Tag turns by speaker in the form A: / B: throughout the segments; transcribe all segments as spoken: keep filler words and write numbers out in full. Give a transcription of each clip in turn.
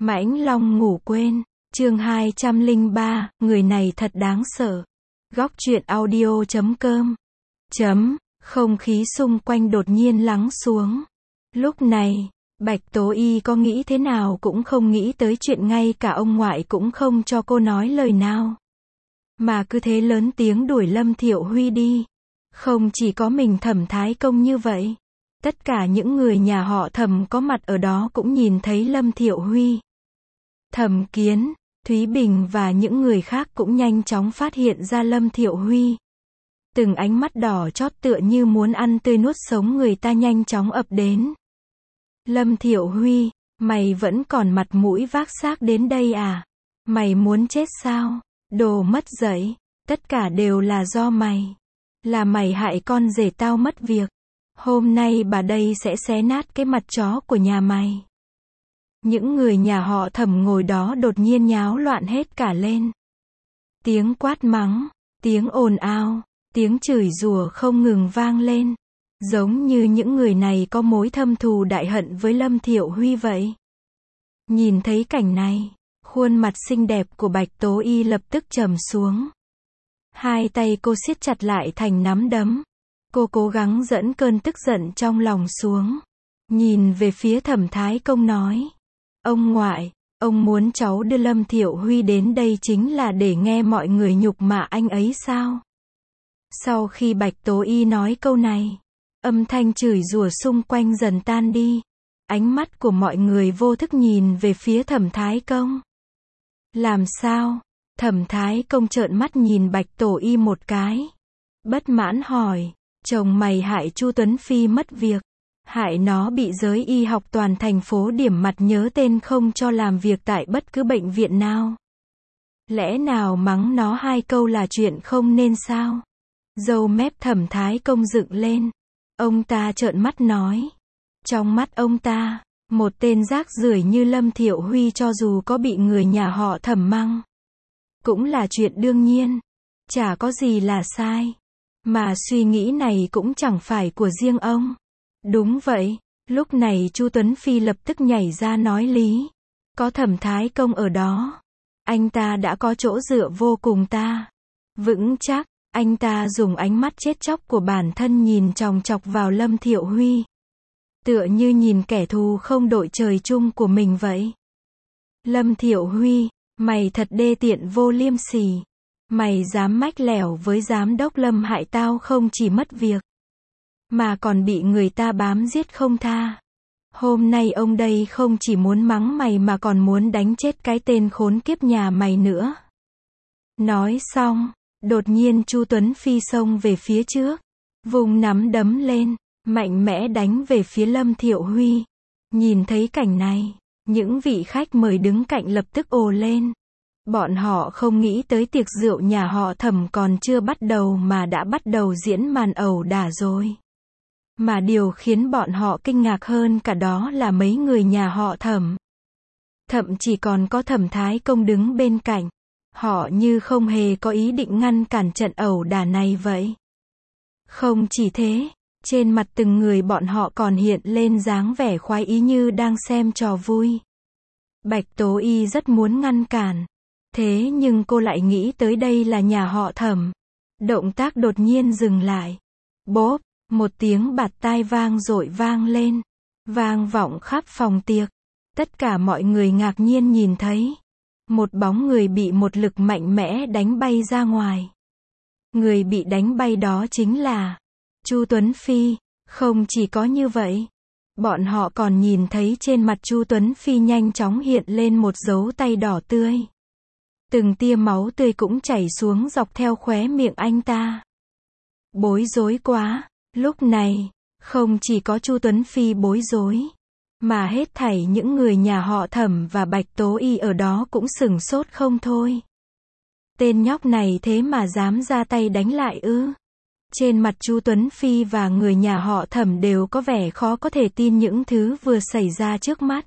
A: Mãnh Long ngủ quên, chương hai trăm lẻ ba, người này thật đáng sợ. Góc truyện audio chấm com. Chấm, không khí xung quanh đột nhiên lắng xuống. Lúc này, Bạch Tố Y có nghĩ thế nào cũng không nghĩ tới chuyện ngay cả ông ngoại cũng không cho cô nói lời nào. Mà cứ thế lớn tiếng đuổi Lâm Thiệu Huy đi. Không chỉ có mình Thẩm Thái Công như vậy. Tất cả những người nhà họ Thẩm có mặt ở đó cũng nhìn thấy Lâm Thiệu Huy. Thẩm Kiến, Thúy Bình và những người khác cũng nhanh chóng phát hiện ra Lâm Thiệu Huy. Từng ánh mắt đỏ chót tựa như muốn ăn tươi nuốt sống người ta nhanh chóng ập đến. Lâm Thiệu Huy, mày vẫn còn mặt mũi vác xác đến đây à? Mày muốn chết sao? Đồ mất dạy, tất cả đều là do mày. Là mày hại con rể tao mất việc. Hôm nay bà đây sẽ xé nát cái mặt chó của nhà mày. Những người nhà họ Thẩm ngồi đó đột nhiên nháo loạn hết cả lên. Tiếng quát mắng, tiếng ồn ào, tiếng chửi rủa không ngừng vang lên. Giống như những người này có mối thâm thù đại hận với Lâm Thiệu Huy vậy. Nhìn thấy cảnh này, khuôn mặt xinh đẹp của Bạch Tố Y lập tức trầm xuống. Hai tay cô siết chặt lại thành nắm đấm. Cô cố gắng dẫn cơn tức giận trong lòng xuống. Nhìn về phía Thẩm Thái Công nói. Ông ngoại, ông muốn cháu đưa Lâm Thiệu Huy đến đây chính là để nghe mọi người nhục mạ anh ấy sao? Sau khi Bạch Tố Y nói câu này, âm thanh chửi rủa xung quanh dần tan đi. Ánh mắt của mọi người vô thức nhìn về phía Thẩm Thái Công. Làm sao? Thẩm Thái Công trợn mắt nhìn Bạch Tố Y một cái. Bất mãn hỏi, chồng mày hại Chu Tuấn Phi mất việc. Hại nó bị giới y học toàn thành phố điểm mặt nhớ tên không cho làm việc tại bất cứ bệnh viện nào. Lẽ nào mắng nó hai câu là chuyện không nên sao? Râu mép Thẩm Thái Công dựng lên. Ông ta trợn mắt nói. Trong mắt ông ta, một tên rác rưởi như Lâm Thiệu Huy cho dù có bị người nhà họ Thẩm mắng, cũng là chuyện đương nhiên. Chả có gì là sai. Mà suy nghĩ này cũng chẳng phải của riêng ông. Đúng vậy, lúc này Chu Tuấn Phi lập tức nhảy ra nói lý. Có Thẩm Thái Công ở đó. Anh ta đã có chỗ dựa vô cùng ta. Vững chắc, anh ta dùng ánh mắt chết chóc của bản thân nhìn chòng chọc vào Lâm Thiệu Huy. Tựa như nhìn kẻ thù không đội trời chung của mình vậy. Lâm Thiệu Huy, mày thật đê tiện vô liêm sỉ. Mày dám mách lẻo với giám đốc Lâm hại tao không chỉ mất việc, mà còn bị người ta bám giết không tha. Hôm nay ông đây không chỉ muốn mắng mày mà còn muốn đánh chết cái tên khốn kiếp nhà mày nữa. Nói xong, đột nhiên Chu Tuấn Phi xông về phía trước, vùng nắm đấm lên, mạnh mẽ đánh về phía Lâm Thiệu Huy. Nhìn thấy cảnh này, những vị khách mời đứng cạnh lập tức ồ lên. Bọn họ không nghĩ tới tiệc rượu nhà họ Thẩm còn chưa bắt đầu mà đã bắt đầu diễn màn ẩu đả rồi. Mà điều khiến bọn họ kinh ngạc hơn cả đó là mấy người nhà họ Thẩm. Thậm chí còn có Thẩm Thái Công đứng bên cạnh. Họ như không hề có ý định ngăn cản trận ẩu đả này vậy. Không chỉ thế, trên mặt từng người bọn họ còn hiện lên dáng vẻ khoái ý như đang xem trò vui. Bạch Tố Y rất muốn ngăn cản. Thế nhưng cô lại nghĩ tới đây là nhà họ Thẩm. Động tác đột nhiên dừng lại. Bốp, một tiếng bạt tai vang dội vang lên. Vang vọng khắp phòng tiệc. Tất cả mọi người ngạc nhiên nhìn thấy. Một bóng người bị một lực mạnh mẽ đánh bay ra ngoài. Người bị đánh bay đó chính là Chu Tuấn Phi. Không chỉ có như vậy, bọn họ còn nhìn thấy trên mặt Chu Tuấn Phi nhanh chóng hiện lên một dấu tay đỏ tươi. Từng tia máu tươi cũng chảy xuống dọc theo khóe miệng anh ta. Bối rối quá. Lúc này, không chỉ có Chu Tuấn Phi bối rối, mà hết thảy những người nhà họ Thẩm và Bạch Tố Y ở đó cũng sửng sốt không thôi. Tên nhóc này thế mà dám ra tay đánh lại ư? Trên mặt Chu Tuấn Phi và người nhà họ Thẩm đều có vẻ khó có thể tin những thứ vừa xảy ra trước mắt.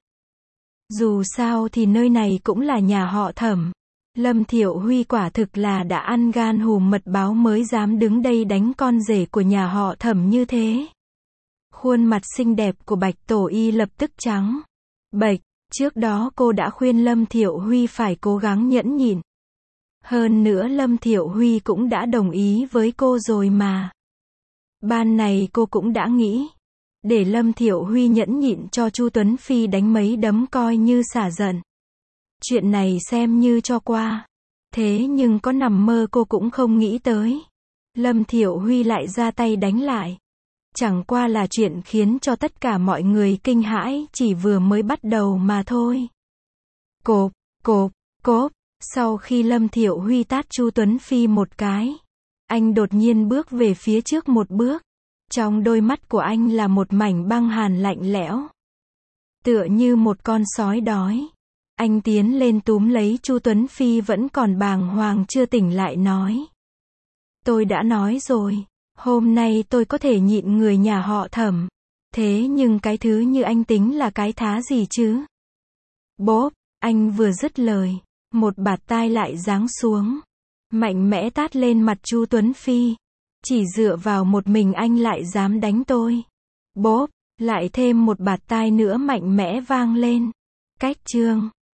A: Dù sao thì nơi này cũng là nhà họ Thẩm. Lâm Thiệu Huy quả thực là đã ăn gan hùm mật báo mới dám đứng đây đánh con rể của nhà họ Thẩm như thế. Khuôn mặt xinh đẹp của Bạch Tố Y lập tức trắng bệch, Trước đó cô đã khuyên Lâm Thiệu Huy phải cố gắng nhẫn nhịn. Hơn nữa Lâm Thiệu Huy cũng đã đồng ý với cô rồi mà. Ban này cô cũng đã nghĩ, để Lâm Thiệu Huy nhẫn nhịn cho Chu Tuấn Phi đánh mấy đấm coi như xả giận. Chuyện này xem như cho qua. Thế nhưng có nằm mơ cô cũng không nghĩ tới. Lâm Thiệu Huy lại ra tay đánh lại. Chẳng qua là chuyện khiến cho tất cả mọi người kinh hãi chỉ vừa mới bắt đầu mà thôi. Cộp, cộp, cốp. Sau khi Lâm Thiệu Huy tát Chu Tuấn Phi một cái, anh đột nhiên bước về phía trước một bước. Trong đôi mắt của anh là một mảnh băng hàn lạnh lẽo. Tựa như một con sói đói. Anh tiến lên túm lấy Chu Tuấn Phi vẫn còn bàng hoàng chưa tỉnh lại nói. Tôi đã nói rồi, hôm nay tôi có thể nhịn người nhà họ Thẩm. Thế nhưng cái thứ như anh tính là cái thá gì chứ? Bốp, anh vừa dứt lời, một bạt tai lại giáng xuống. Mạnh mẽ tát lên mặt Chu Tuấn Phi. Chỉ dựa vào một mình anh lại dám đánh tôi. Bốp, lại thêm một bạt tai nữa mạnh mẽ vang lên. Cách chương